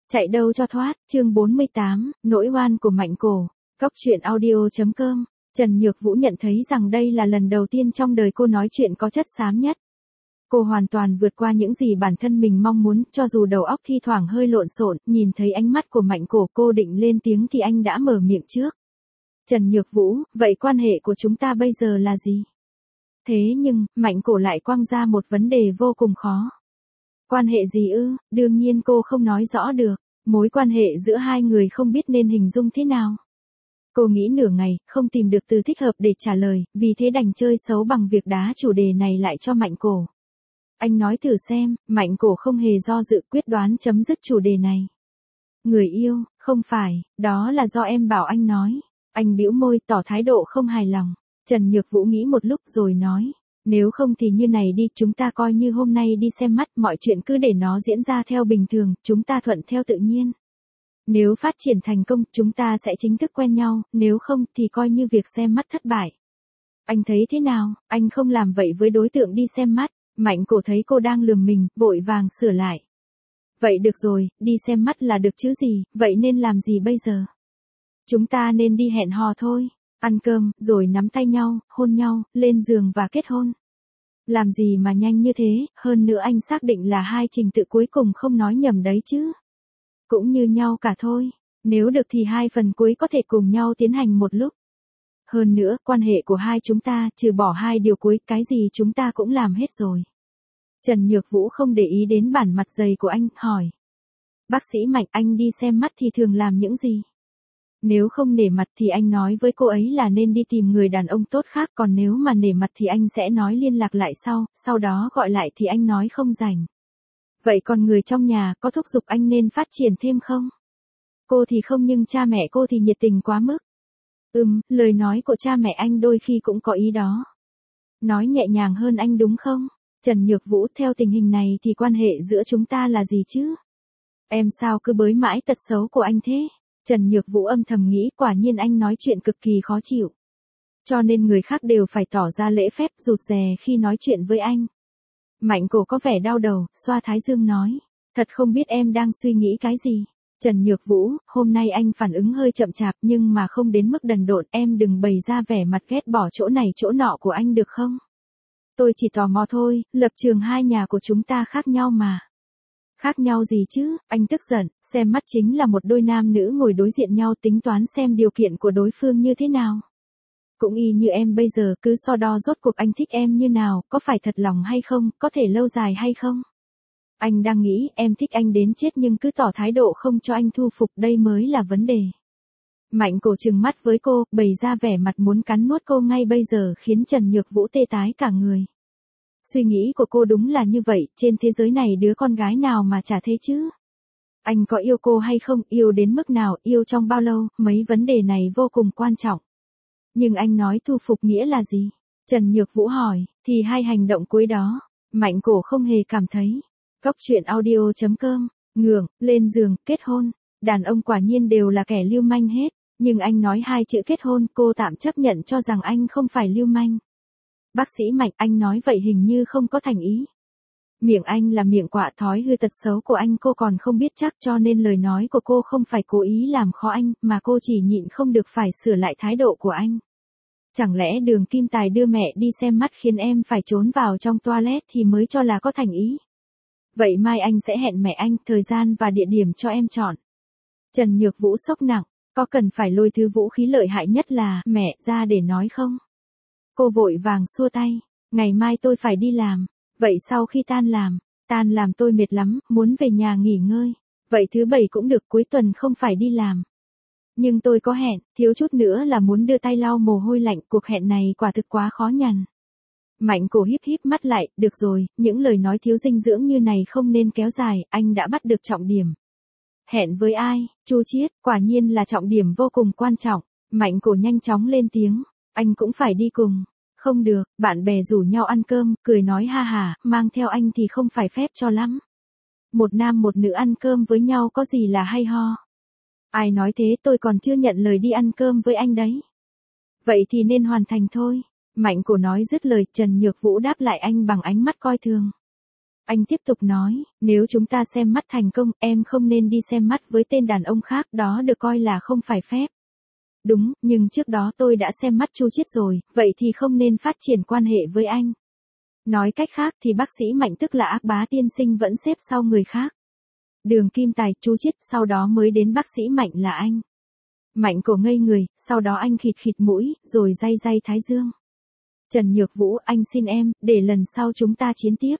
Chạy đâu cho thoát, chương 48, nỗi oan của Mạnh Cổ. Góc truyện audio.com. Trần Nhược Vũ nhận thấy rằng đây là lần đầu tiên trong đời cô nói chuyện có chất xám nhất. Cô hoàn toàn vượt qua những gì bản thân mình mong muốn, cho dù đầu óc thi thoảng hơi lộn xộn, nhìn thấy ánh mắt của Mạnh Cổ cô định lên tiếng thì anh đã mở miệng trước. Trần Nhược Vũ, vậy quan hệ của chúng ta bây giờ là gì? Thế nhưng, Mạnh Cổ lại quăng ra một vấn đề vô cùng khó. Quan hệ gì ư? Đương nhiên cô không nói rõ được. Mối quan hệ giữa hai người không biết nên hình dung thế nào. Cô nghĩ nửa ngày, không tìm được từ thích hợp để trả lời, vì thế đành chơi xấu bằng việc đá chủ đề này lại cho Mạnh Cổ. Anh nói thử xem. Mạnh Cổ không hề do dự, quyết đoán chấm dứt chủ đề này. Người yêu, không phải, đó là do em bảo anh nói. Anh bĩu môi tỏ thái độ không hài lòng. Trần Nhược Vũ nghĩ một lúc rồi nói. Nếu không thì như này đi, chúng ta coi như hôm nay đi xem mắt, mọi chuyện cứ để nó diễn ra theo bình thường, chúng ta thuận theo tự nhiên. Nếu phát triển thành công, chúng ta sẽ chính thức quen nhau, nếu không thì coi như việc xem mắt thất bại. Anh thấy thế nào? Anh không làm vậy với đối tượng đi xem mắt. Mạnh Cổ thấy cô đang lườm mình, vội vàng sửa lại. Vậy được rồi, đi xem mắt là được chứ gì, vậy nên làm gì bây giờ? Chúng ta nên đi hẹn hò thôi. Ăn cơm, rồi nắm tay nhau, hôn nhau, lên giường và kết hôn. Làm gì mà nhanh như thế, hơn nữa anh xác định là hai trình tự cuối cùng không nói nhầm đấy chứ. Cũng như nhau cả thôi, nếu được thì hai phần cuối có thể cùng nhau tiến hành một lúc. Hơn nữa, quan hệ của hai chúng ta, trừ bỏ hai điều cuối, cái gì chúng ta cũng làm hết rồi. Trần Nhược Vũ không để ý đến bản mặt dày của anh, hỏi. Bác sĩ Mạnh, anh đi xem mắt thì thường làm những gì? Nếu không nể mặt thì anh nói với cô ấy là nên đi tìm người đàn ông tốt khác, còn nếu mà nể mặt thì anh sẽ nói liên lạc lại sau đó gọi lại thì anh nói không rảnh. Vậy còn người trong nhà có thúc giục anh nên phát triển thêm không? Cô thì không nhưng cha mẹ cô thì nhiệt tình quá mức. Lời nói của cha mẹ anh đôi khi cũng có ý đó. Nói nhẹ nhàng hơn anh đúng không? Trần Nhược Vũ, theo tình hình này thì quan hệ giữa chúng ta là gì chứ? Em sao cứ bới mãi tật xấu của anh thế? Trần Nhược Vũ âm thầm nghĩ, quả nhiên anh nói chuyện cực kỳ khó chịu. Cho nên người khác đều phải tỏ ra lễ phép, rụt rè khi nói chuyện với anh. Mạnh Cổ có vẻ đau đầu, xoa thái dương nói. Thật không biết em đang suy nghĩ cái gì. Trần Nhược Vũ, hôm nay anh phản ứng hơi chậm chạp nhưng mà không đến mức đần độn, em đừng bày ra vẻ mặt ghét bỏ chỗ này chỗ nọ của anh được không? Tôi chỉ tò mò thôi, lập trường hai nhà của chúng ta khác nhau mà. Khác nhau gì chứ? Anh tức giận, xem mắt chính là một đôi nam nữ ngồi đối diện nhau tính toán xem điều kiện của đối phương như thế nào. Cũng y như em bây giờ cứ so đo rốt cuộc anh thích em như nào, có phải thật lòng hay không, có thể lâu dài hay không. Anh đang nghĩ em thích anh đến chết nhưng cứ tỏ thái độ không cho anh thu phục, đây mới là vấn đề. Mạnh Cổ trừng mắt với cô, bày ra vẻ mặt muốn cắn nuốt cô ngay bây giờ khiến Trần Nhược Vũ tê tái cả người. Suy nghĩ của cô đúng là như vậy, trên thế giới này đứa con gái nào mà chả thế chứ? Anh có yêu cô hay không, yêu đến mức nào, yêu trong bao lâu, mấy vấn đề này vô cùng quan trọng. Nhưng anh nói thu phục nghĩa là gì? Trần Nhược Vũ hỏi, thì hai hành động cuối đó. Mạnh Cổ không hề cảm thấy. Góc truyện audio.com, ngưỡng, lên giường, kết hôn. Đàn ông quả nhiên đều là kẻ lưu manh hết. Nhưng anh nói hai chữ kết hôn, cô tạm chấp nhận cho rằng anh không phải lưu manh. Bác sĩ Mạnh, anh nói vậy hình như không có thành ý. Miệng anh là miệng quạ, thói hư tật xấu của anh cô còn không biết chắc, cho nên lời nói của cô không phải cố ý làm khó anh, mà cô chỉ nhịn không được phải sửa lại thái độ của anh. Chẳng lẽ Đường Kim Tài đưa mẹ đi xem mắt khiến em phải trốn vào trong toilet thì mới cho là có thành ý? Vậy mai anh sẽ hẹn mẹ anh, thời gian và địa điểm cho em chọn. Trần Nhược Vũ sốc nặng, có cần phải lôi thứ vũ khí lợi hại nhất là mẹ ra để nói không? Cô vội vàng xua tay, ngày mai tôi phải đi làm. Vậy sau khi tan làm tôi mệt lắm, muốn về nhà nghỉ ngơi. Vậy thứ bảy cũng được, cuối tuần không phải đi làm. Nhưng tôi có hẹn, thiếu chút nữa là muốn đưa tay lau mồ hôi lạnh, cuộc hẹn này quả thực quá khó nhằn. Mạnh Cổ híp híp mắt lại, được rồi, những lời nói thiếu dinh dưỡng như này không nên kéo dài, anh đã bắt được trọng điểm. Hẹn với ai? Chu Chiết, quả nhiên là trọng điểm vô cùng quan trọng. Mạnh Cổ nhanh chóng lên tiếng, anh cũng phải đi cùng. Không được, bạn bè rủ nhau ăn cơm, cười nói ha hả, mang theo anh thì không phải phép cho lắm. Một nam một nữ ăn cơm với nhau có gì là hay ho. Ai nói thế, tôi còn chưa nhận lời đi ăn cơm với anh đấy. Vậy thì nên hoàn thành thôi. Mạnh Cổ nói dứt lời, Trần Nhược Vũ đáp lại anh bằng ánh mắt coi thường. Anh tiếp tục nói, nếu chúng ta xem mắt thành công, em không nên đi xem mắt với tên đàn ông khác, đó được coi là không phải phép. Đúng, nhưng trước đó tôi đã xem mắt Chu Chiết rồi, vậy thì không nên phát triển quan hệ với anh. Nói cách khác thì bác sĩ Mạnh tức là Ác Bá tiên sinh vẫn xếp sau người khác. Đường Kim Tài, Chu Chiết, sau đó mới đến bác sĩ Mạnh là anh. Mạnh Cổ ngây người, sau đó anh khịt khịt mũi, rồi day day thái dương. Trần Nhược Vũ, anh xin em, để lần sau chúng ta chiến tiếp.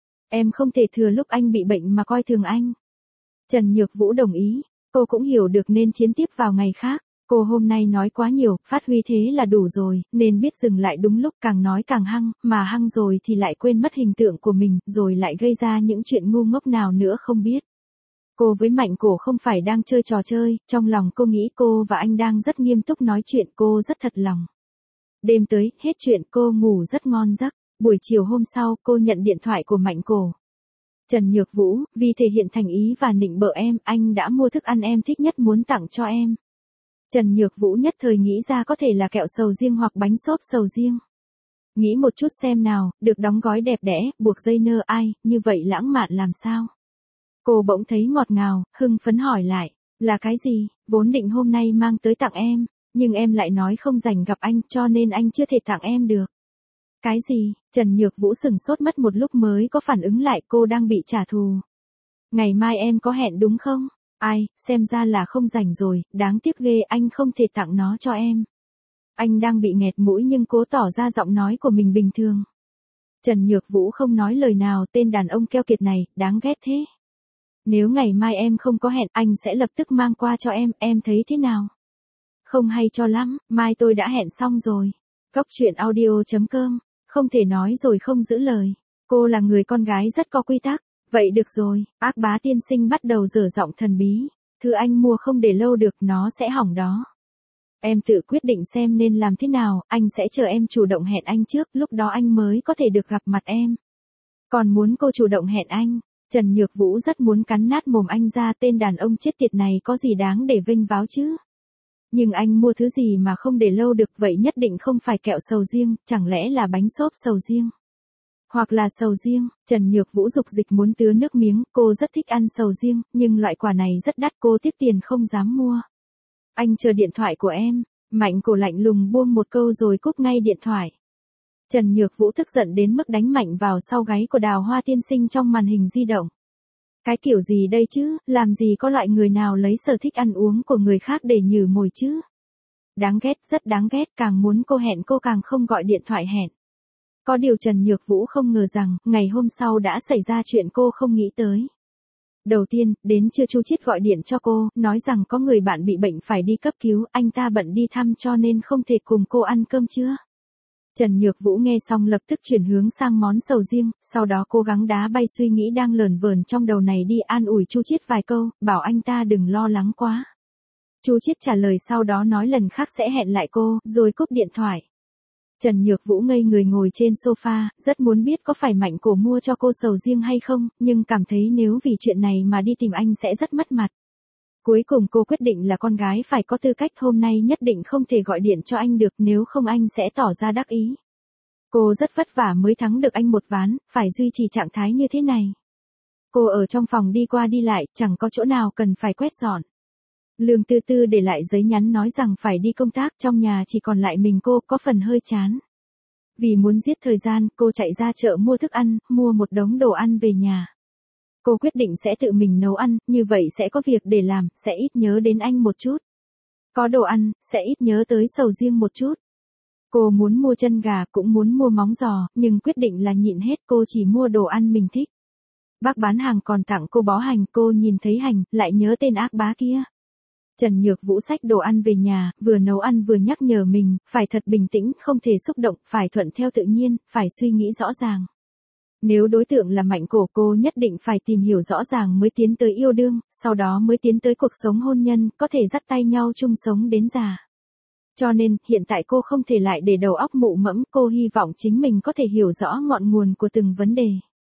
Em không thể thừa lúc anh bị bệnh mà coi thường anh. Trần Nhược Vũ đồng ý, cô cũng hiểu được nên chiến tiếp vào ngày khác. Cô hôm nay nói quá nhiều, phát huy thế là đủ rồi, nên biết dừng lại đúng lúc, càng nói càng hăng, mà hăng rồi thì lại quên mất hình tượng của mình, rồi lại gây ra những chuyện ngu ngốc nào nữa không biết. Cô với Mạnh Cổ không phải đang chơi trò chơi, trong lòng cô nghĩ cô và anh đang rất nghiêm túc nói chuyện, cô rất thật lòng. Đêm tới, hết chuyện cô ngủ rất ngon giấc. Buổi chiều hôm sau, cô nhận điện thoại của Mạnh Cổ. Trần Nhược Vũ, vì thể hiện thành ý và nịnh bợ em, anh đã mua thức ăn em thích nhất muốn tặng cho em. Trần Nhược Vũ nhất thời nghĩ ra có thể là kẹo sầu riêng hoặc bánh xốp sầu riêng. Nghĩ một chút xem nào, được đóng gói đẹp đẽ, buộc dây nơ ai, như vậy lãng mạn làm sao? Cô bỗng thấy ngọt ngào, hưng phấn hỏi lại, là cái gì, vốn định hôm nay mang tới tặng em, nhưng em lại nói không rảnh gặp anh cho nên anh chưa thể tặng em được. Cái gì? Trần Nhược Vũ sửng sốt mất một lúc mới có phản ứng lại cô đang bị trả thù. Ngày mai em có hẹn đúng không? Ai, xem ra là không rảnh rồi, đáng tiếc ghê anh không thể tặng nó cho em. Anh đang bị nghẹt mũi nhưng cố tỏ ra giọng nói của mình bình thường. Trần Nhược Vũ không nói lời nào, tên đàn ông keo kiệt này, đáng ghét thế. Nếu ngày mai em không có hẹn, anh sẽ lập tức mang qua cho em thấy thế nào? Không hay cho lắm, mai tôi đã hẹn xong rồi. Cóc truyện audio.com, không thể nói rồi không giữ lời. Cô là người con gái rất có quy tắc. Vậy được rồi, Ác Bá tiên sinh bắt đầu dở giọng thần bí. Thứ anh mua không để lâu được, nó sẽ hỏng đó. Em tự quyết định xem nên làm thế nào, anh sẽ chờ em chủ động hẹn anh trước, lúc đó anh mới có thể được gặp mặt em. Còn muốn cô chủ động hẹn anh? Trần Nhược Vũ rất muốn cắn nát mồm anh ra, tên đàn ông chết tiệt này có gì đáng để vênh váo chứ? Nhưng anh mua thứ gì mà không để lâu được, vậy nhất định không phải kẹo sầu riêng, chẳng lẽ là bánh xốp sầu riêng? Hoặc là sầu riêng, Trần Nhược Vũ dục dịch muốn tứa nước miếng, cô rất thích ăn sầu riêng, nhưng loại quả này rất đắt, cô tiếc tiền không dám mua. Anh chờ điện thoại của em. Mạnh Cổ lạnh lùng buông một câu rồi cúp ngay điện thoại. Trần Nhược Vũ tức giận đến mức đánh mạnh vào sau gáy của Đào Hoa tiên sinh trong màn hình di động. Cái kiểu gì đây chứ, làm gì có loại người nào lấy sở thích ăn uống của người khác để nhử mồi chứ. Đáng ghét, rất đáng ghét, càng muốn cô hẹn cô càng không gọi điện thoại hẹn. Có điều Trần Nhược Vũ không ngờ rằng, ngày hôm sau đã xảy ra chuyện cô không nghĩ tới. Đầu tiên, đến trưa Chu Chiết gọi điện cho cô, nói rằng có người bạn bị bệnh phải đi cấp cứu, anh ta bận đi thăm cho nên không thể cùng cô ăn cơm trưa. Trần Nhược Vũ nghe xong lập tức chuyển hướng sang món sầu riêng, sau đó cố gắng đá bay suy nghĩ đang lởn vởn trong đầu này đi, an ủi Chu Chiết vài câu, bảo anh ta đừng lo lắng quá. Chu Chiết trả lời sau đó nói lần khác sẽ hẹn lại cô, rồi cúp điện thoại. Trần Nhược Vũ ngây người ngồi trên sofa, rất muốn biết có phải Mạnh Cổ mua cho cô sầu riêng hay không, nhưng cảm thấy nếu vì chuyện này mà đi tìm anh sẽ rất mất mặt. Cuối cùng cô quyết định là con gái phải có tư cách, hôm nay nhất định không thể gọi điện cho anh được, nếu không anh sẽ tỏ ra đắc ý. Cô rất vất vả mới thắng được anh một ván, phải duy trì trạng thái như thế này. Cô ở trong phòng đi qua đi lại, chẳng có chỗ nào cần phải quét dọn. Lương Tư Tư để lại giấy nhắn nói rằng phải đi công tác, trong nhà chỉ còn lại mình cô, có phần hơi chán. Vì muốn giết thời gian, cô chạy ra chợ mua thức ăn, mua một đống đồ ăn về nhà. Cô quyết định sẽ tự mình nấu ăn, như vậy sẽ có việc để làm, sẽ ít nhớ đến anh một chút. Có đồ ăn, sẽ ít nhớ tới sầu riêng một chút. Cô muốn mua chân gà, cũng muốn mua móng giò, nhưng quyết định là nhịn hết, cô chỉ mua đồ ăn mình thích. Bác bán hàng còn tặng cô bó hành, cô nhìn thấy hành, lại nhớ tên Ác Bá kia. Trần Nhược Vũ xách đồ ăn về nhà, vừa nấu ăn vừa nhắc nhở mình, phải thật bình tĩnh, không thể xúc động, phải thuận theo tự nhiên, phải suy nghĩ rõ ràng. Nếu đối tượng là Mạnh Cổ, cô nhất định phải tìm hiểu rõ ràng mới tiến tới yêu đương, sau đó mới tiến tới cuộc sống hôn nhân, có thể dắt tay nhau chung sống đến già. Cho nên, hiện tại cô không thể lại để đầu óc mụ mẫm, cô hy vọng chính mình có thể hiểu rõ ngọn nguồn của từng vấn đề.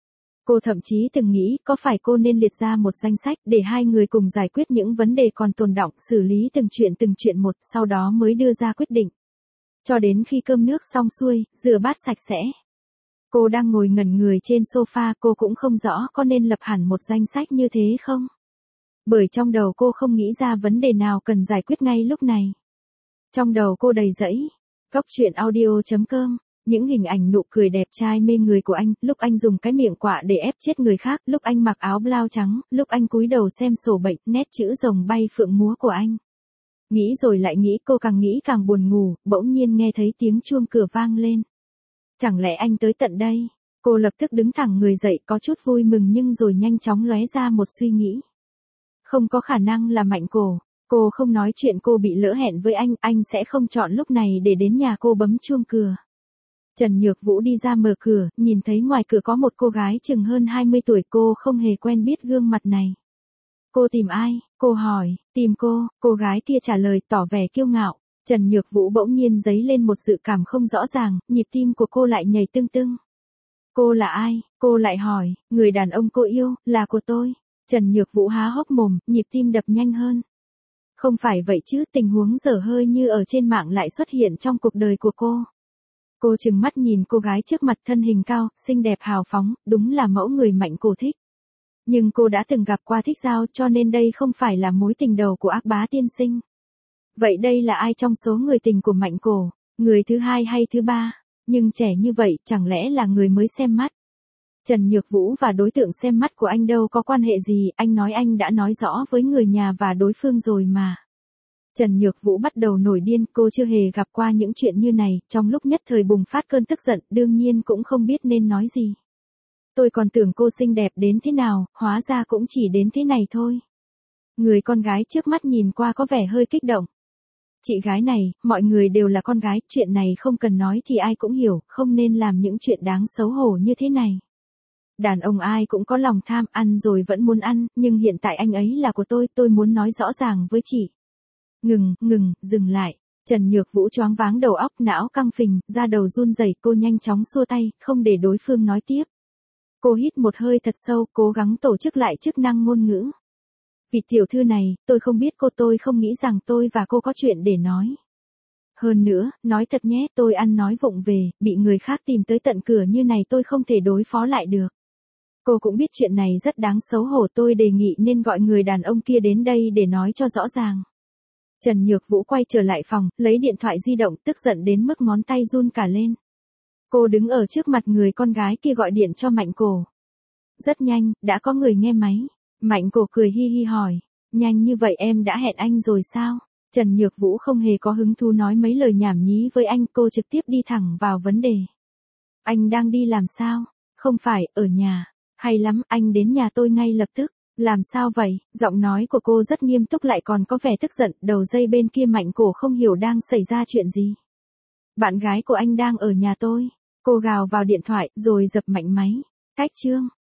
Cô thậm chí từng nghĩ có phải cô nên liệt ra một danh sách để hai người cùng giải quyết những vấn đề còn tồn đọng, xử lý từng chuyện một, sau đó mới đưa ra quyết định. Cho đến khi cơm nước xong xuôi, rửa bát sạch sẽ. Cô đang ngồi ngẩn người trên sofa, cô cũng không rõ có nên lập hẳn một danh sách như thế không? Bởi trong đầu cô không nghĩ ra vấn đề nào cần giải quyết ngay lúc này. Trong đầu cô đầy rẫy. Góc truyện audio.com. Những hình ảnh nụ cười đẹp trai mê người của anh, lúc anh dùng cái miệng quạ để ép chết người khác, lúc anh mặc áo blau trắng, lúc anh cúi đầu xem sổ bệnh, nét chữ rồng bay phượng múa của anh. Nghĩ rồi lại nghĩ, cô càng nghĩ càng buồn ngủ, bỗng nhiên nghe thấy tiếng chuông cửa vang lên. Chẳng lẽ anh tới tận đây? Cô lập tức đứng thẳng người dậy, có chút vui mừng nhưng rồi nhanh chóng lóe ra một suy nghĩ. Không có khả năng là Mạnh Cổ. Cô không nói chuyện cô bị lỡ hẹn với anh sẽ không chọn lúc này để đến nhà cô bấm chuông cửa. Trần Nhược Vũ đi ra mở cửa, nhìn thấy ngoài cửa có một cô gái chừng hơn 20 tuổi, cô không hề quen biết gương mặt này. Cô tìm ai? Cô hỏi. Tìm cô gái kia trả lời tỏ vẻ kiêu ngạo. Trần Nhược Vũ bỗng nhiên dấy lên một dự cảm không rõ ràng, nhịp tim của cô lại nhảy tưng tưng. Cô là ai? Cô lại hỏi. Người đàn ông cô yêu, là của tôi. Trần Nhược Vũ há hốc mồm, nhịp tim đập nhanh hơn. Không phải vậy chứ, tình huống dở hơi như ở trên mạng lại xuất hiện trong cuộc đời của cô. Cô trừng mắt nhìn cô gái trước mặt, thân hình cao, xinh đẹp hào phóng, đúng là mẫu người Mạnh Cổ thích. Nhưng cô đã từng gặp qua Thích Giao, cho nên đây không phải là mối tình đầu của Ác Bá tiên sinh. Vậy đây là ai trong số người tình của Mạnh Cổ? Người thứ hai hay thứ ba? Nhưng trẻ như vậy, chẳng lẽ là người mới xem mắt? Trần Nhược Vũ và đối tượng xem mắt của anh đâu có quan hệ gì, anh nói anh đã nói rõ với người nhà và đối phương rồi mà. Trần Nhược Vũ bắt đầu nổi điên, cô chưa hề gặp qua những chuyện như này, trong lúc nhất thời bùng phát cơn tức giận, đương nhiên cũng không biết nên nói gì. Tôi còn tưởng cô xinh đẹp đến thế nào, hóa ra cũng chỉ đến thế này thôi. Người con gái trước mắt nhìn qua có vẻ hơi kích động. Chị gái này, mọi người đều là con gái, chuyện này không cần nói thì ai cũng hiểu, không nên làm những chuyện đáng xấu hổ như thế này. Đàn ông ai cũng có lòng tham, ăn rồi vẫn muốn ăn, nhưng hiện tại anh ấy là của tôi muốn nói rõ ràng với chị. Dừng lại. Trần Nhược Vũ choáng váng đầu óc, não căng phình, da đầu run rẩy, cô nhanh chóng xua tay, không để đối phương nói tiếp. Cô hít một hơi thật sâu, cố gắng tổ chức lại chức năng ngôn ngữ. Vị tiểu thư này, tôi không biết cô, tôi không nghĩ rằng tôi và cô có chuyện để nói. Hơn nữa, nói thật nhé, tôi ăn nói vụng về, bị người khác tìm tới tận cửa như này tôi không thể đối phó lại được. Cô cũng biết chuyện này rất đáng xấu hổ, tôi đề nghị nên gọi người đàn ông kia đến đây để nói cho rõ ràng. Trần Nhược Vũ quay trở lại phòng, lấy điện thoại di động, tức giận đến mức ngón tay run cả lên. Cô đứng ở trước mặt người con gái kia gọi điện cho Mạnh Cổ. Rất nhanh, đã có người nghe máy. Mạnh Cổ cười hi hi hỏi. Nhanh như vậy em đã hẹn anh rồi sao? Trần Nhược Vũ không hề có hứng thú nói mấy lời nhảm nhí với anh, cô trực tiếp đi thẳng vào vấn đề. Anh đang đi làm sao? Không phải, ở nhà. Hay lắm, anh đến nhà tôi ngay lập tức. Làm sao vậy? Giọng nói của cô rất nghiêm túc lại còn có vẻ tức giận, đầu dây bên kia Mạnh Cổ không hiểu đang xảy ra chuyện gì. Bạn gái của anh đang ở nhà tôi. Cô gào vào điện thoại, rồi dập mạnh máy. Cách chương.